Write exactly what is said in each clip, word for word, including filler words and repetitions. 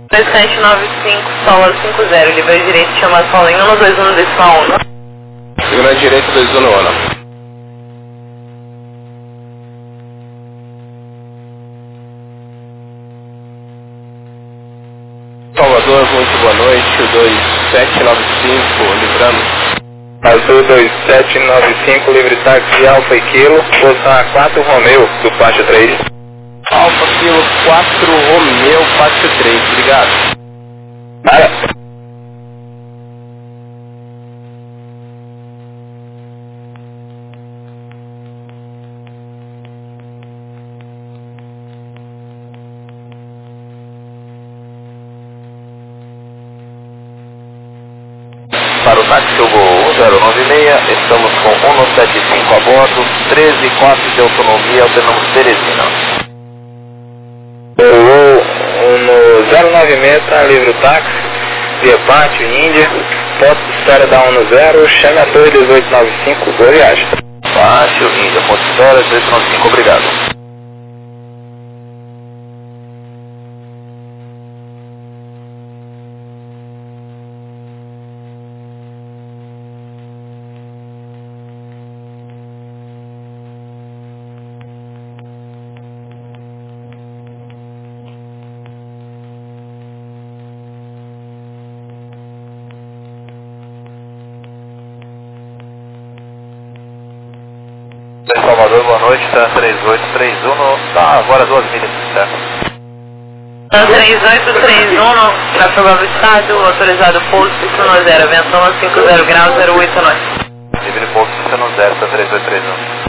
dois sete nove cinco, solo cinco zero, livre direito, chama Paulinho, um dois um decimal um. Livre direito dois um um. Salvador, muito boa noite, o dois sete nove cinco, livrando. Azul dois sete nove cinco, livre táxi Alfa e Kilo, posição A quatro Romeu, do Pátio três. Alfa Kilo quatro Romeu, Pátio três, obrigado. Para. Para o táxi Hugo um zero nove seis, estamos com um sete cinco a bordo, treze e quatro de autonomia, alternamos Teresina. No zero nove seis, tá livre o táxi, via Pátio, Índia, ponto de espera da um zero, chame a torre dezoito nove cinco, boa viagem. Pátio, Índia, ponto de espera, dezoito nove cinco, obrigado. Salvador, boa noite, tá três oito três um, tá agora duas milhas, certo? três oito três um, tráfego do estado, autorizado pouso cinco zero, ventão cinco zero graus, zero oito nove. Livre pouso cinco zero, tá três oito três um.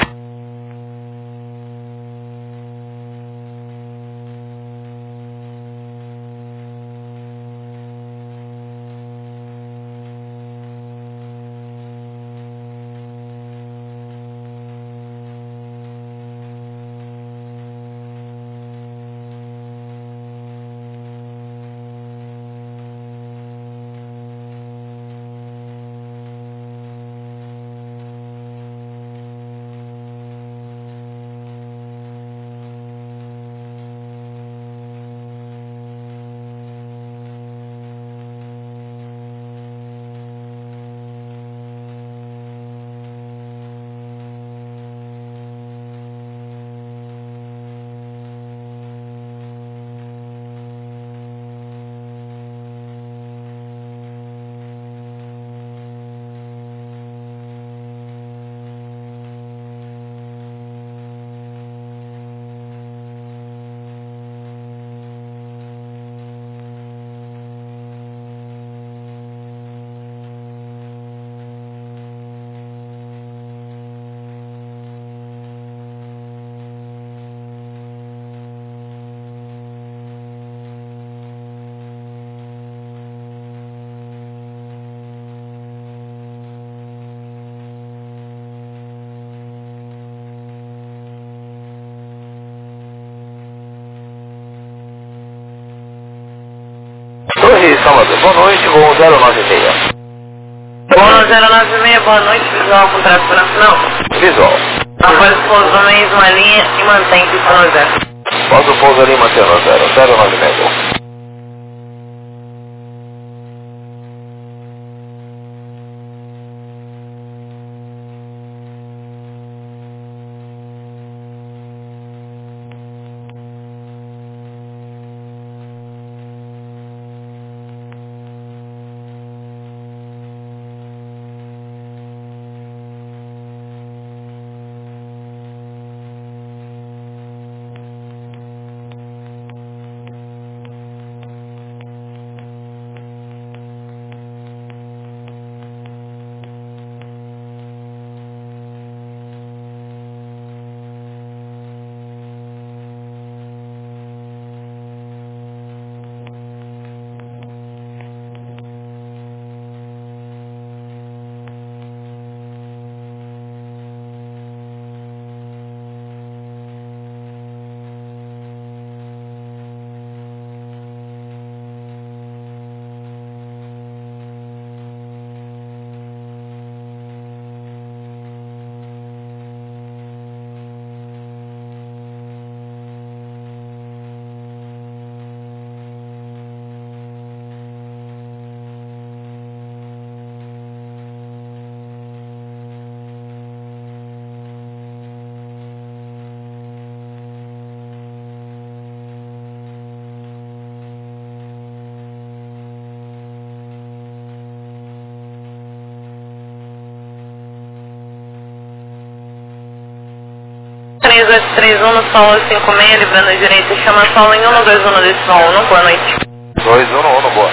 Torre Salvador, boa noite, voo zero nove seis. Voo zero nove seis, boa noite, visual com tráfego nacional. Visual. Após o pouso na mesma linha e mantém Y zero. Após o pouso ali, mantendo zero, zero nove seis. três um no solo cinco seis, livrando a direita, chama solo em um dois um decimal um, boa noite. dois um um, boa.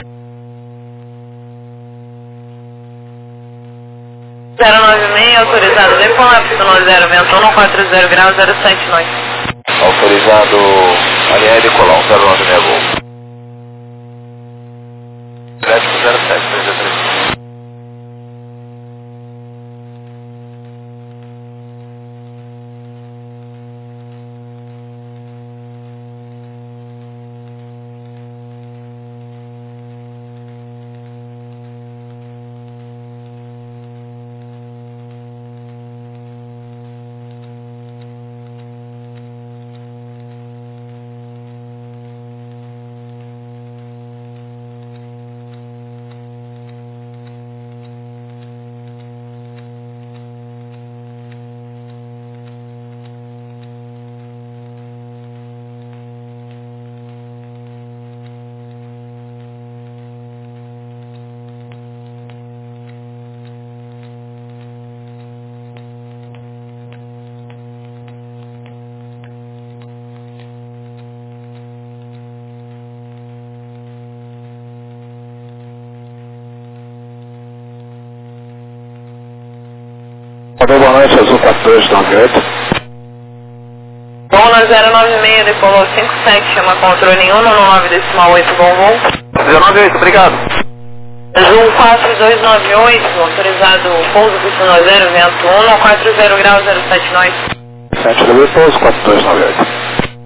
zero nove seis, autorizado decolar, no zero vento um, quatro zero graus, zero sete noite. Autorizado alinhar e decolar, zero nove seis, gol. Atlético zero sete, três três. Boa noite, Azul quatro dois nove oito. Bom, na zero nove seis, decolou cinco sete, chama controle em um nove decimal oito, bom voo. zero nove oito, obrigado. Azul quatro dois nove oito, autorizado pouso piscina zero, vento um, quatro zero graus, zero sete nós. sete W pouso quatro dois nove oito.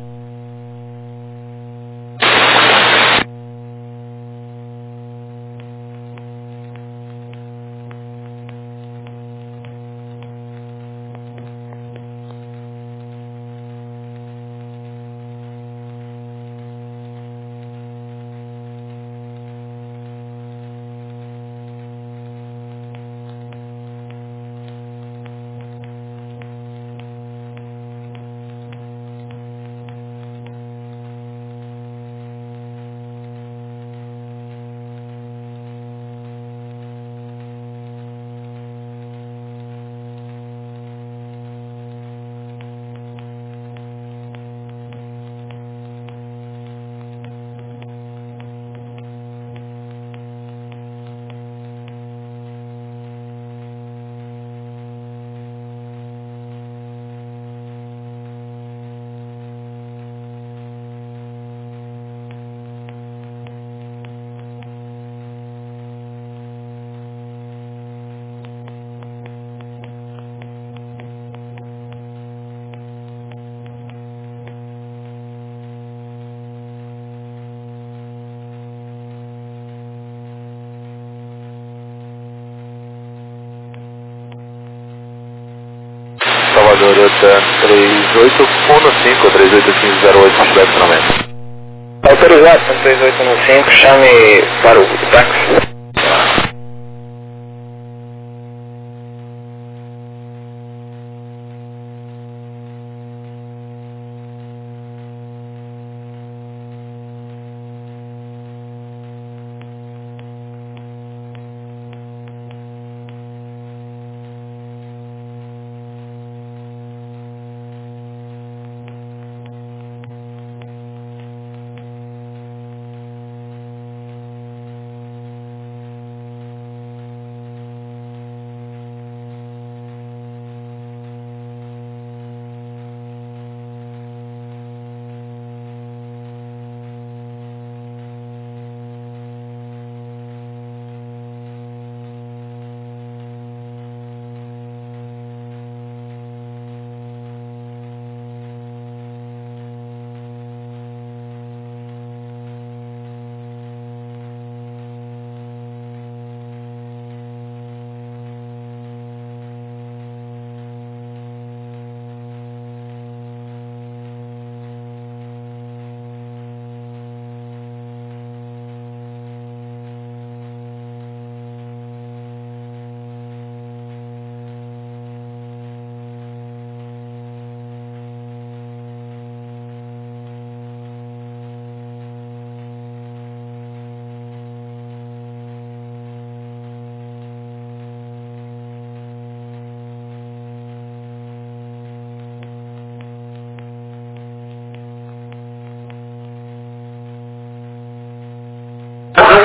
Salvador, três oito um cinco, três oito cinco zero oito, feedback finalmente. Autorizado, três oito um cinco, chame para o táxi.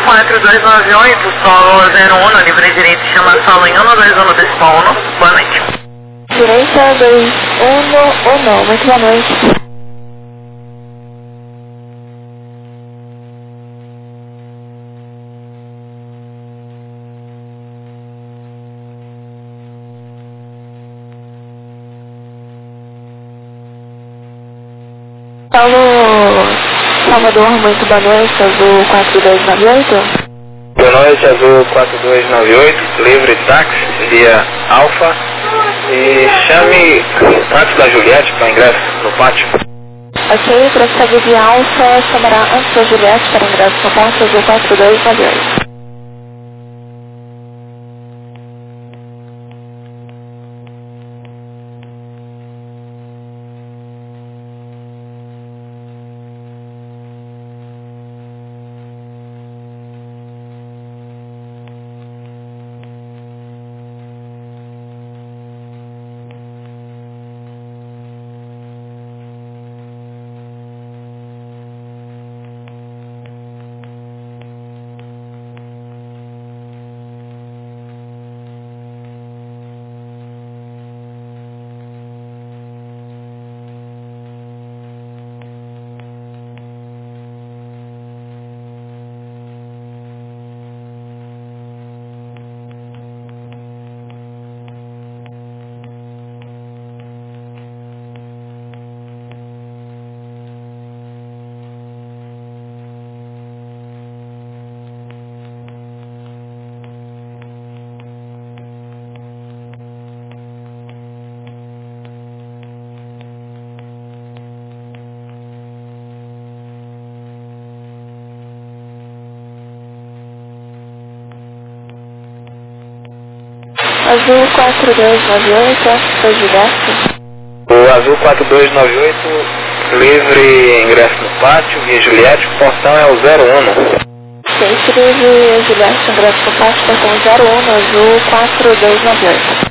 quatro dois nove oito, solo zero um, livre direito, chama solo em um dois um desse pauno. Boa noite. Direita dois um um, muito boa noite. Paulo Salvador, muito boa noite, azul quatro dois nove oito. Boa noite, azul quatro dois nove oito, livre táxi, via Alfa. E chame antes da Juliette para ingresso no pátio. Ok, prossegue via Alfa, chamará antes da Juliette para ingresso no pátio, azul quatro dois nove oito. Azul quatro dois nove oito, antes da Juliette. O azul quatro dois nove oito, livre ingresso no pátio, via Juliette, o portão é o zero um. Gente, livre Juliette, ingresso no pátio, portão zero um, azul quatro dois nove oito.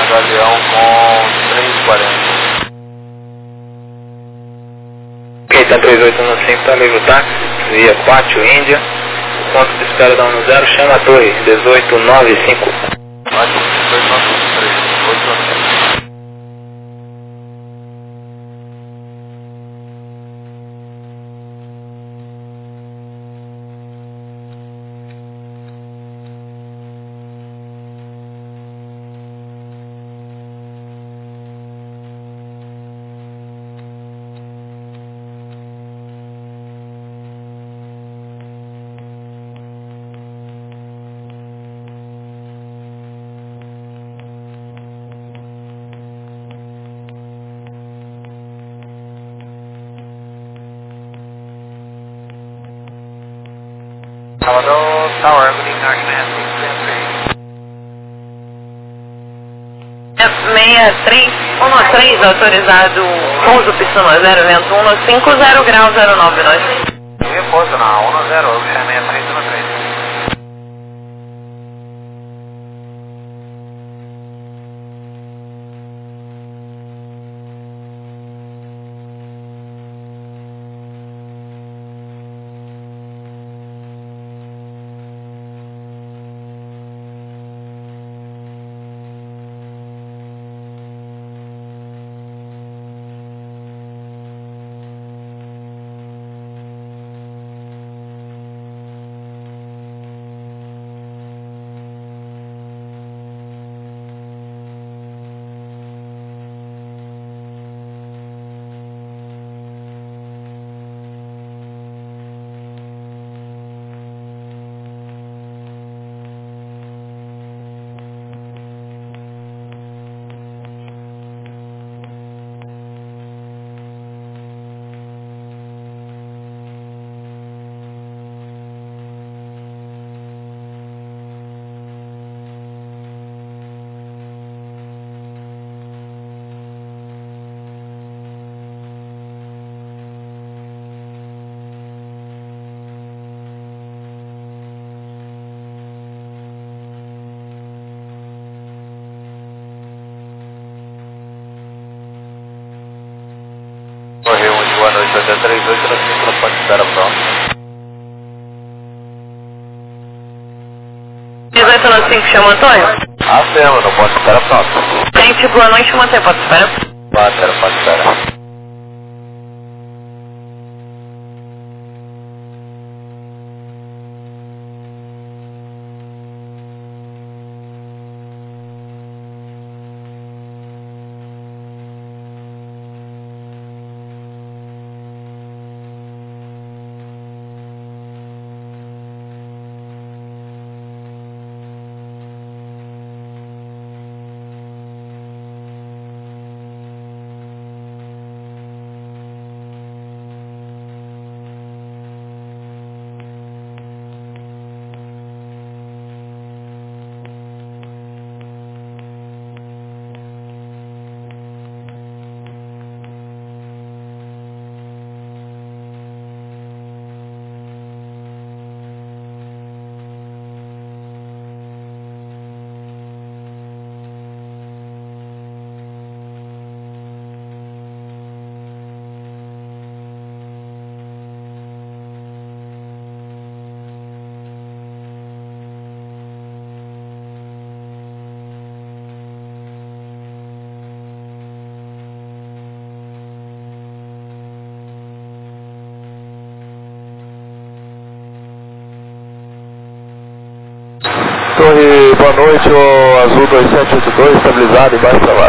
Galeão com três e quarenta. Ok, tá três oito um cinco, tá livre o táxi, via Pátio Índia. Ponto de espera da um zero, chama a torre, dezoito nove cinco. Pátio dezoito nove três, oito nove cinco. Salvador Tower, good evening, Arquimedes, seis três um três, autorizado pouso Piscina zero, vento um cinco zero grau zero nove nove. Repouso na um zero, seis três um três. Correio um de boa noite, até três oito, nós temos telefone de espera pronto. dezoito nove cinco, chama Antônio? Ah, temos, não pode espera pronto. Gente, boa noite, mantém, pode esperar? Pode espera, pode espera. Torre, boa noite, o Azul dois sete oito dois, estabilizado, embaixo travado.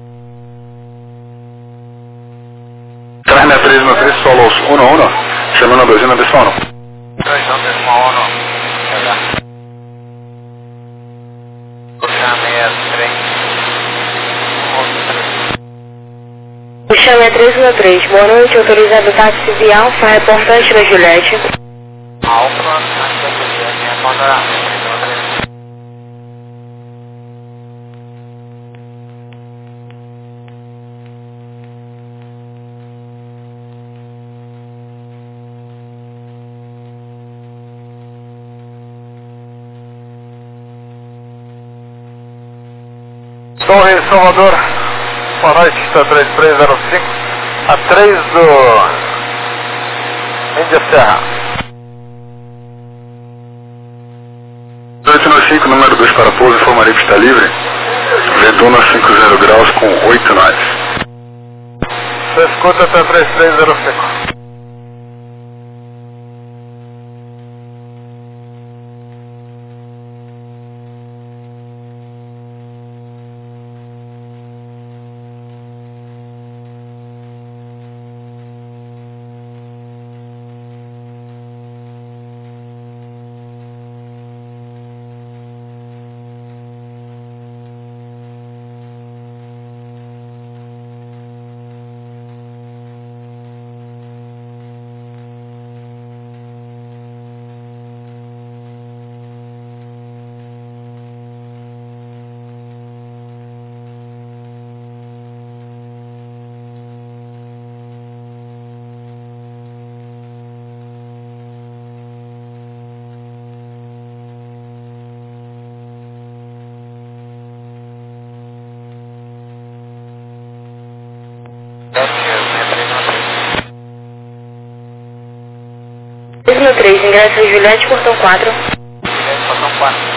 três seis três um três, solos um um, chamando a Brasil na Bessono. três um três um, Chame é três um três, boa noite, autorizado táxi via Alfa, reportante da Juliette. Alfa, táxi da Juliette, reportará. Torre Salvador, boa noite, está três três zero cinco, a três do Índia Serra. oito nove cinco, número dois para pouso, informaria que está livre. Ventona cinquenta graus com oito knots. Você escuta até três três zero cinco. três, ingresso Juliette, portão quatro. Portão quatro.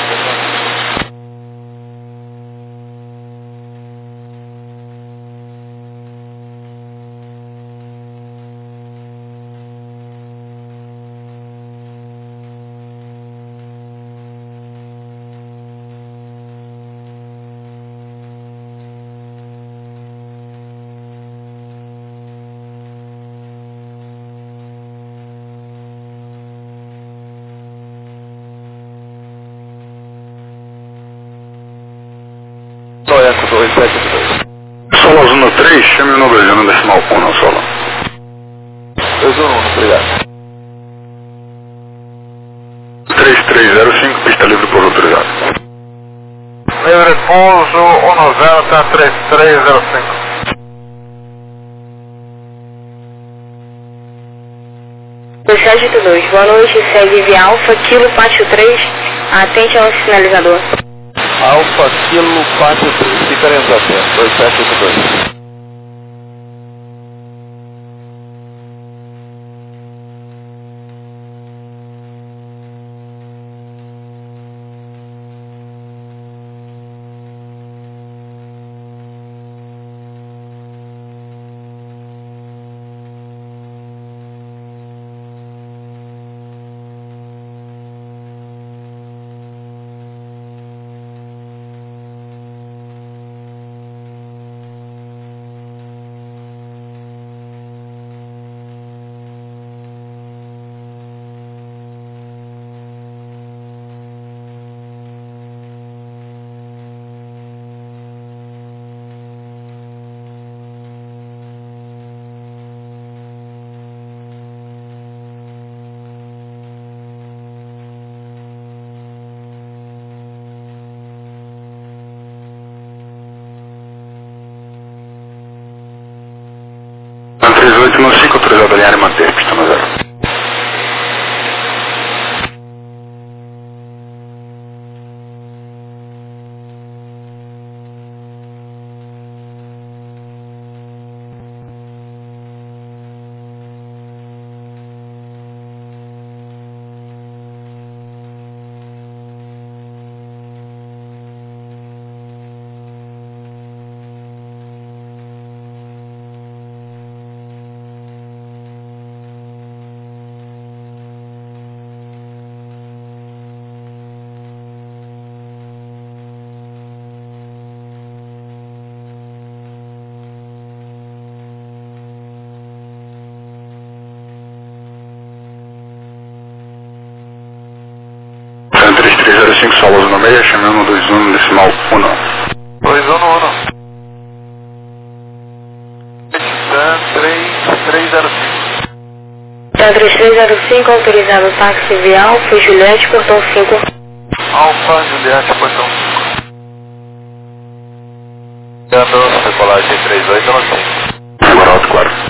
Eco dois sete dois. Solo Zona três, chame o no Brasil no decimal um, não solo. dois um um, obrigado. três três zero cinco, pista livre por autorizado. Livre pouso um nove até três três zero cinco. dois sete oito dois, boa noite, segue via Alfa, Kilo Pátio três, atente ao sinalizador. Alfa, Kilo, Pátio três, fica até dois sete oito dois. três oito nove cinco, autorizado a alinhar e manter, pista no zero. três três zero cinco, Solo Zona meia, chamando dois um decimal um. dois um um. três três zero cinco. Tá três três zero cinco, autorizado táxi via Alfa, Juliette, portão cinco. Alfa, Juliette, portão cinco. Dando decolagem três oito nove cinco. Agora alto claro.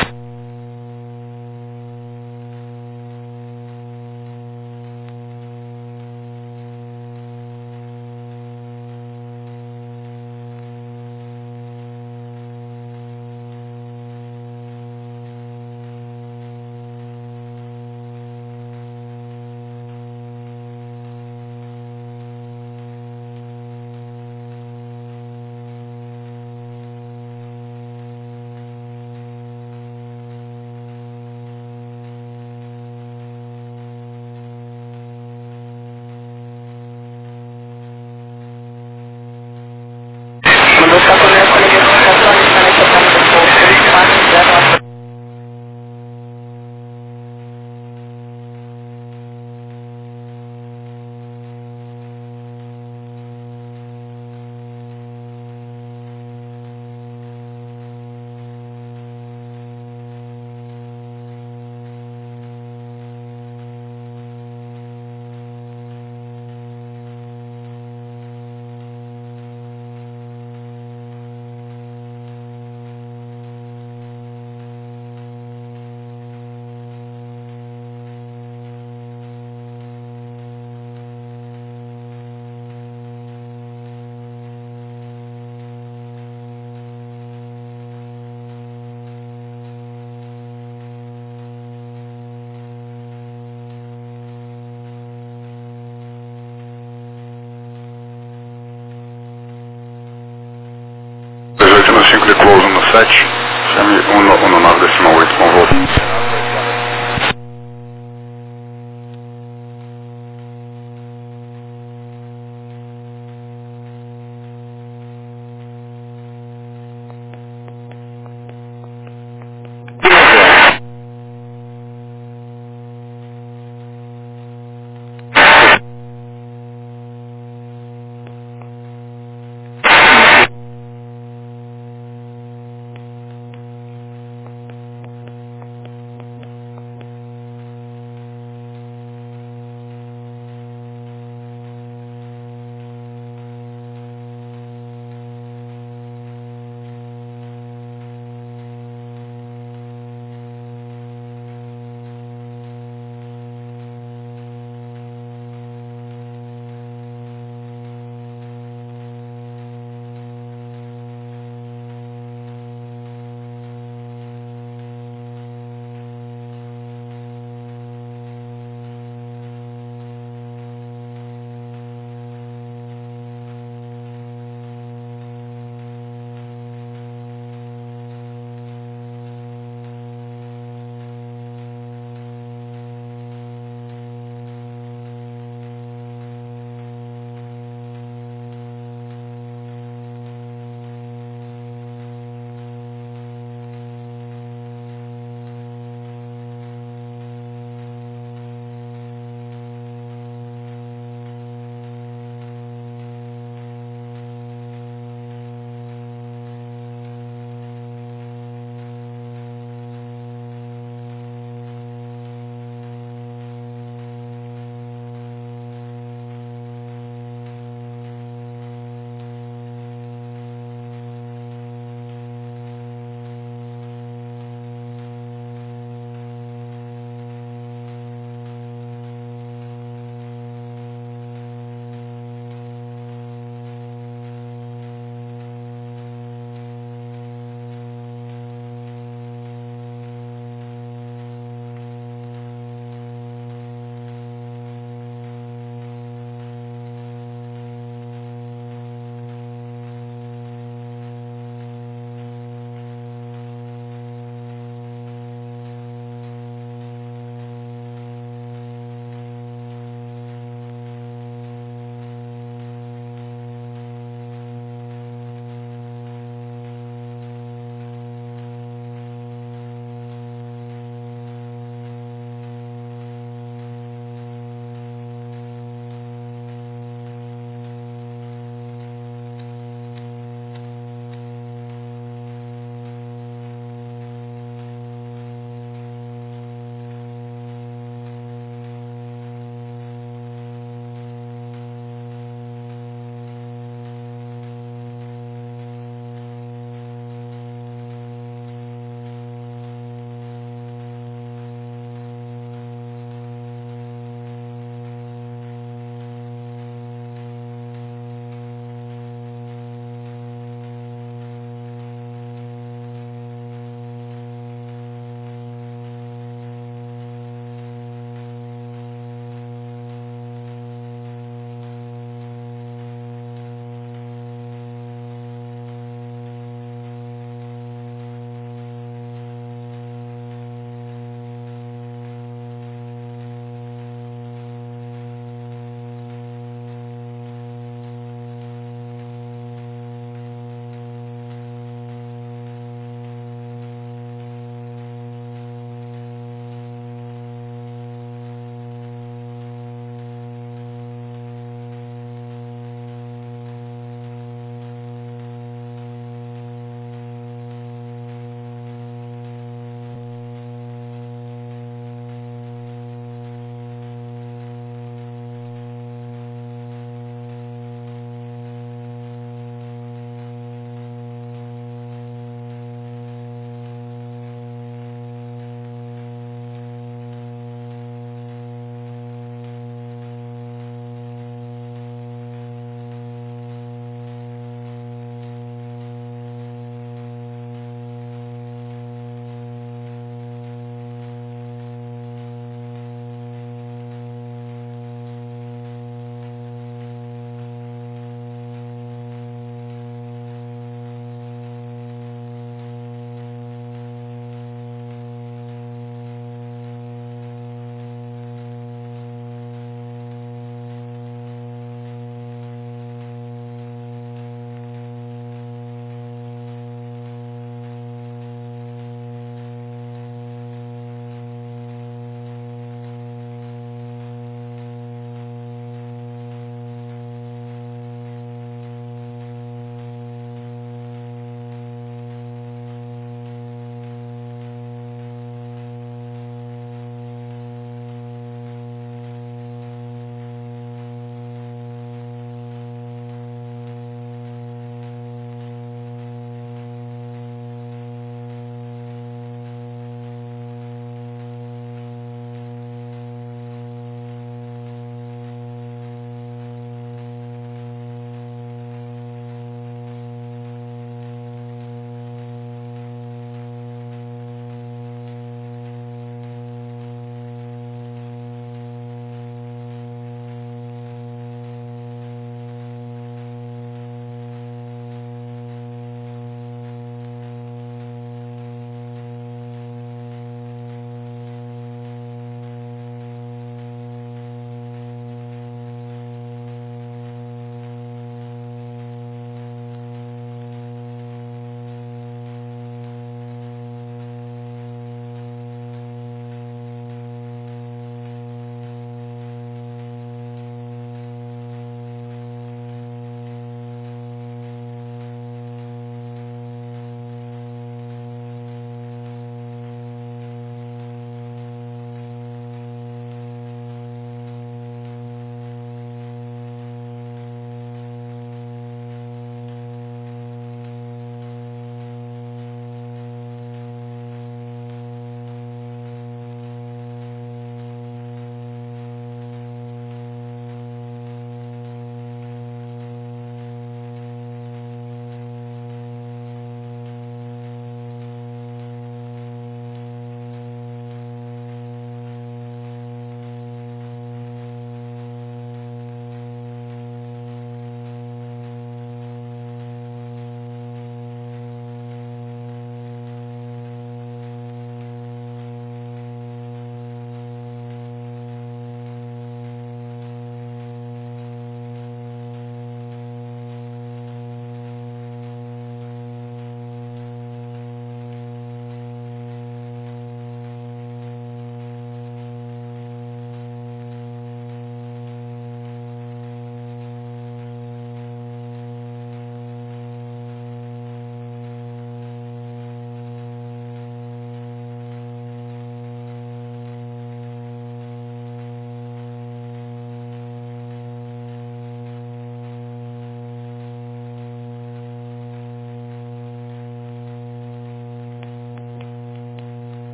cinco de close no sete, chame um no nove decimal oito com volta.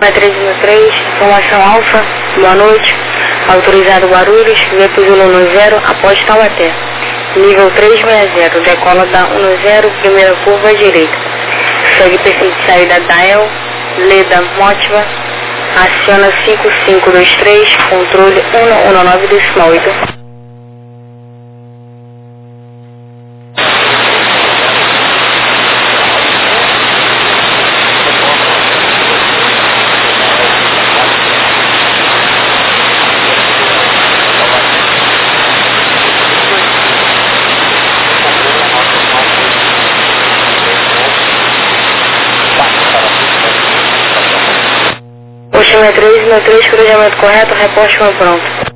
três mil três, informação Alfa, boa noite. Autorizado Guarulhos, V P Zulu zero, após Taubaté. Nível trezentos e sessenta, decola da dez, primeira curva à direita. Segue perfil de saída da E L, Leda Motiva, aciona cinco cinco dois três, controle um um nove decimal oito. Oxima três mil três, cruzamento correto, reposte meu pronto.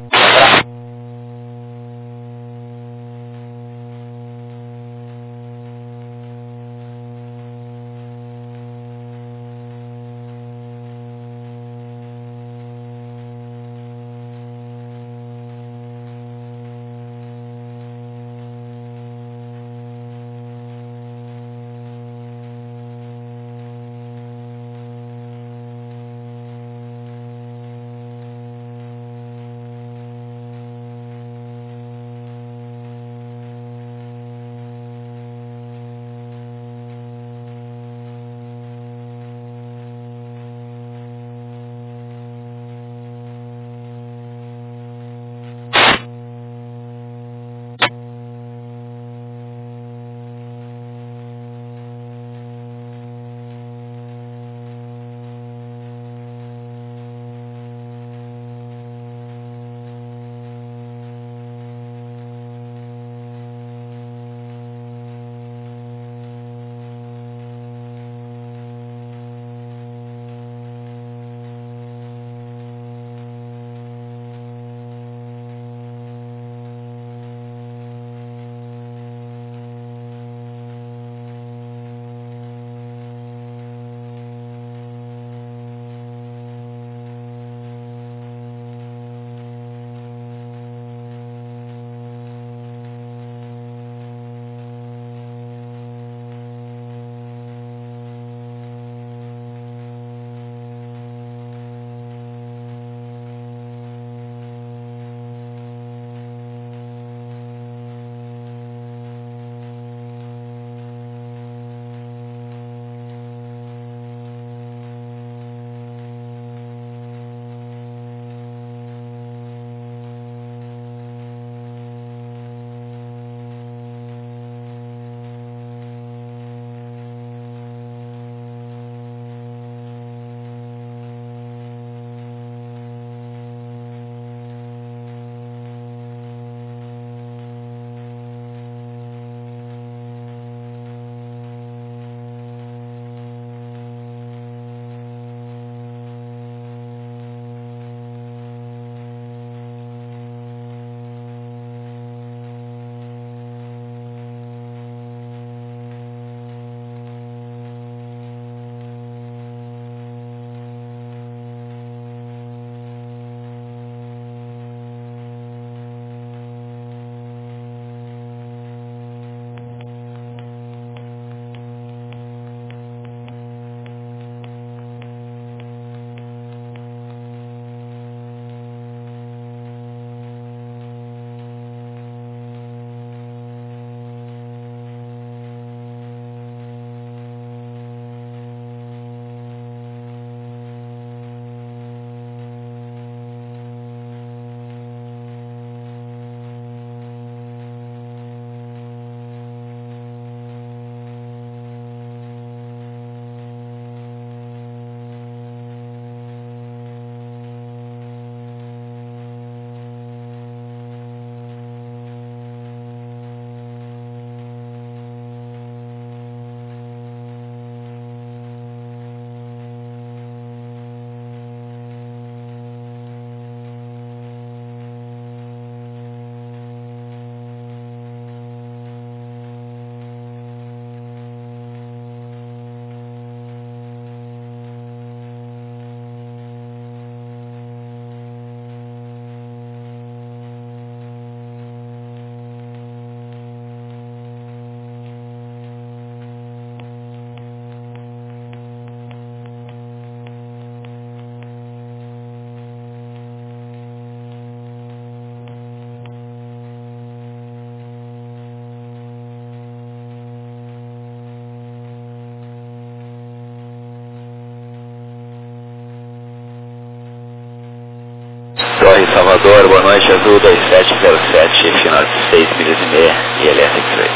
Salvador, boa noite, Azul dois sete zero sete, final de seis milhas e meia e L S X-Ray.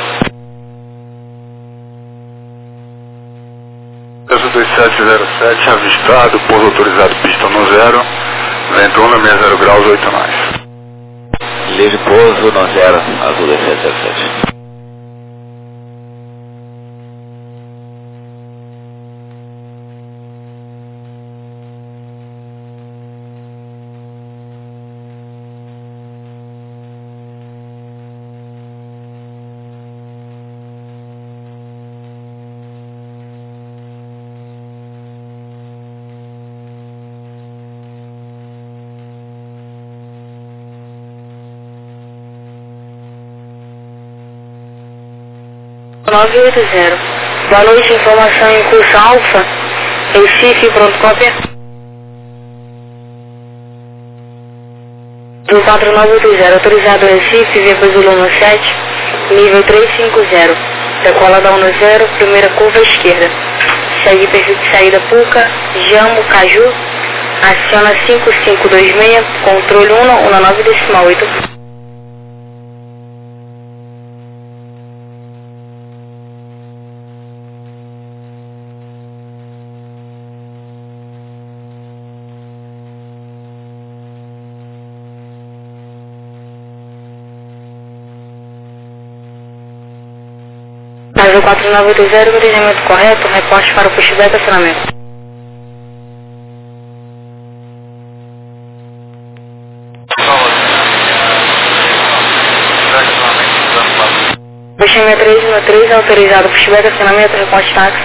Azul dois sete zero sete, avistado, pouso autorizado, pista no zero, vento um na zero graus, oito nós. Livre pouso no zero, Azul dois sete zero sete. nove oito zero. Boa noite, informação em curso Alfa, Recife, pronto, cópia. Do quatro nove oito zero, autorizado Recife, via Zulu sete, nível trezentos e cinquenta. Decola da um zero, primeira curva à esquerda. Segue perfil de saída Puca, Jambo, Caju, aciona cinco cinco dois seis, controle um um nove decimal oito. Azul quatro nove oito zero, entendimento correto, reporte para o pushback acionamento. Puxamento três um três, autorizado pushback acionamento, reporte táxi.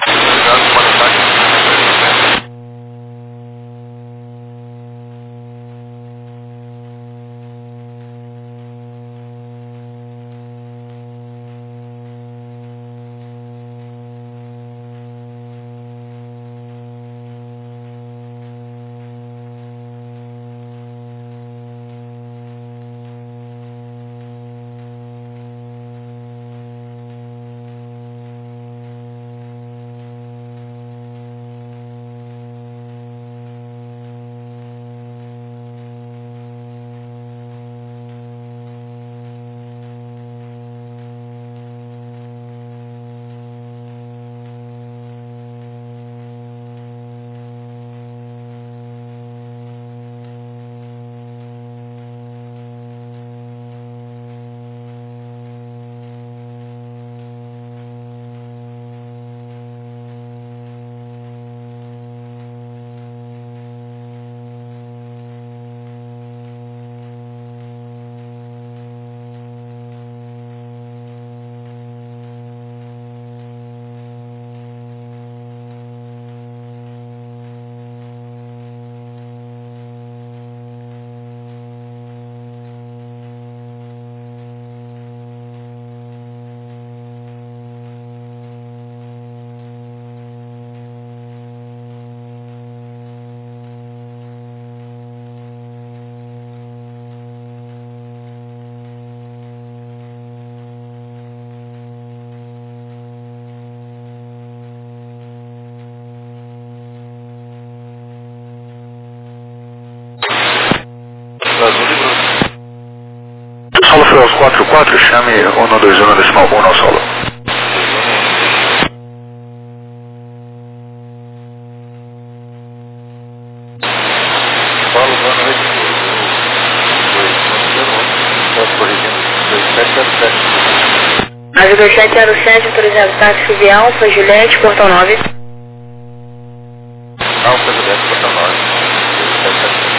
Solo Freus quatro quatro, chame um dois um decimal um ao solo. Paulo, boa noite. Posso corrigir? dois sete zero sete. Azul dois sete zero sete, autorizado táxi via Alfa, Juliette, portão nove. Alfa, Juliette, portão nove. dois sete zero sete.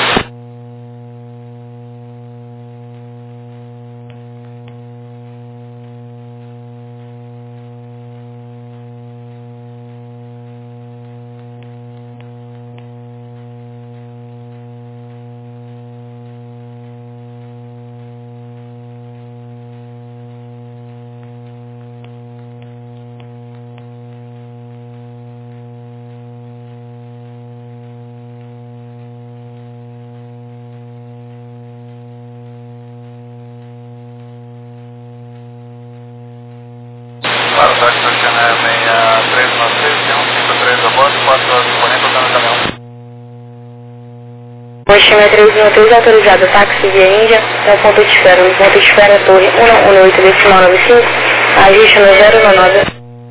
Para o táxi da China seis três nove três, um cinco três a bordo, quatro horas e quarenta, está no caminhão. Posto seis três um três, autorizado táxi via Índia, no ponto de espera, no ponto de espera, torre um um oito, decimal nove cinco, ajuste no zero no nove.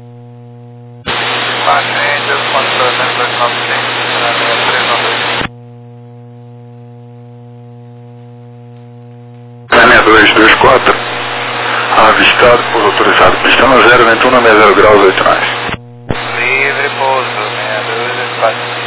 Câmera dois dois quatro, avistado por autorizado pista no zero, vento um na zero graus, oito nós. Livre pouso, seis dois dois quatro.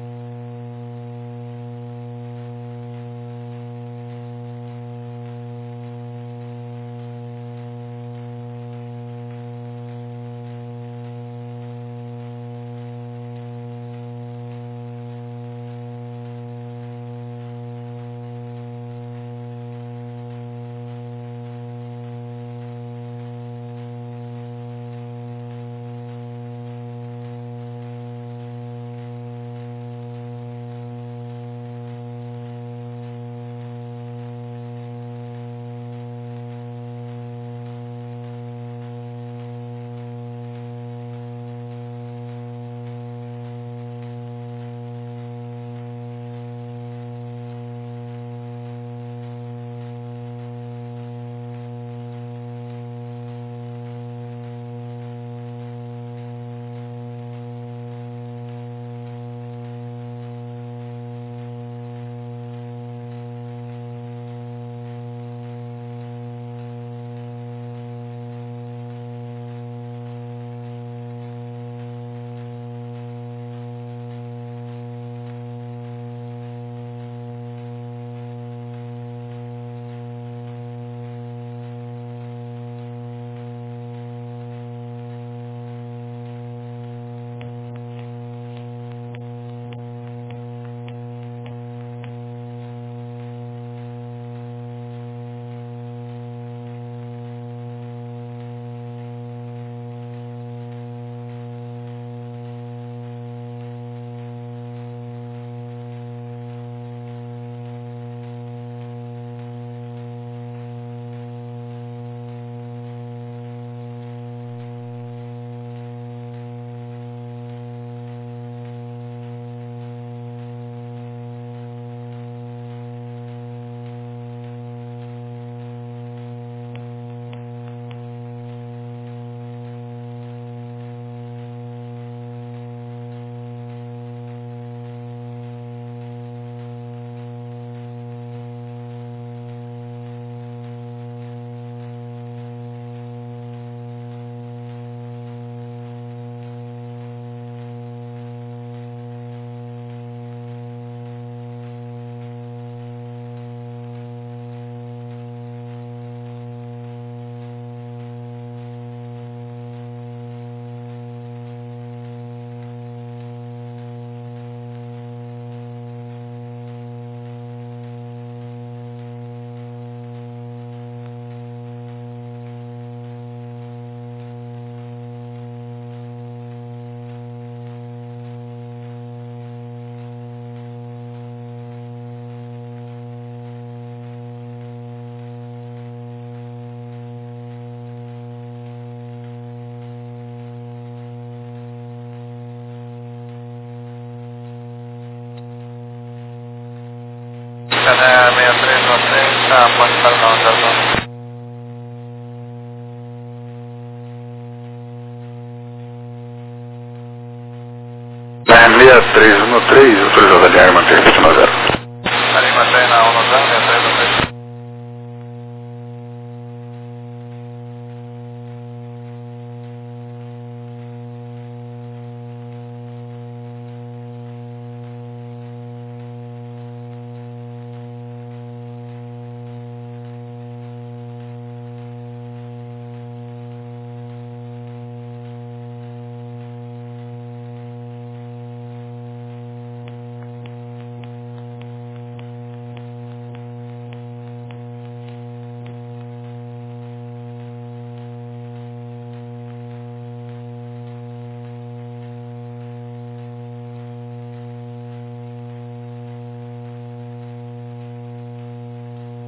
Canal seis três um seis, tá, pode para não, já vamos. seis três um três, autorizado a linhar e manter pista no zero.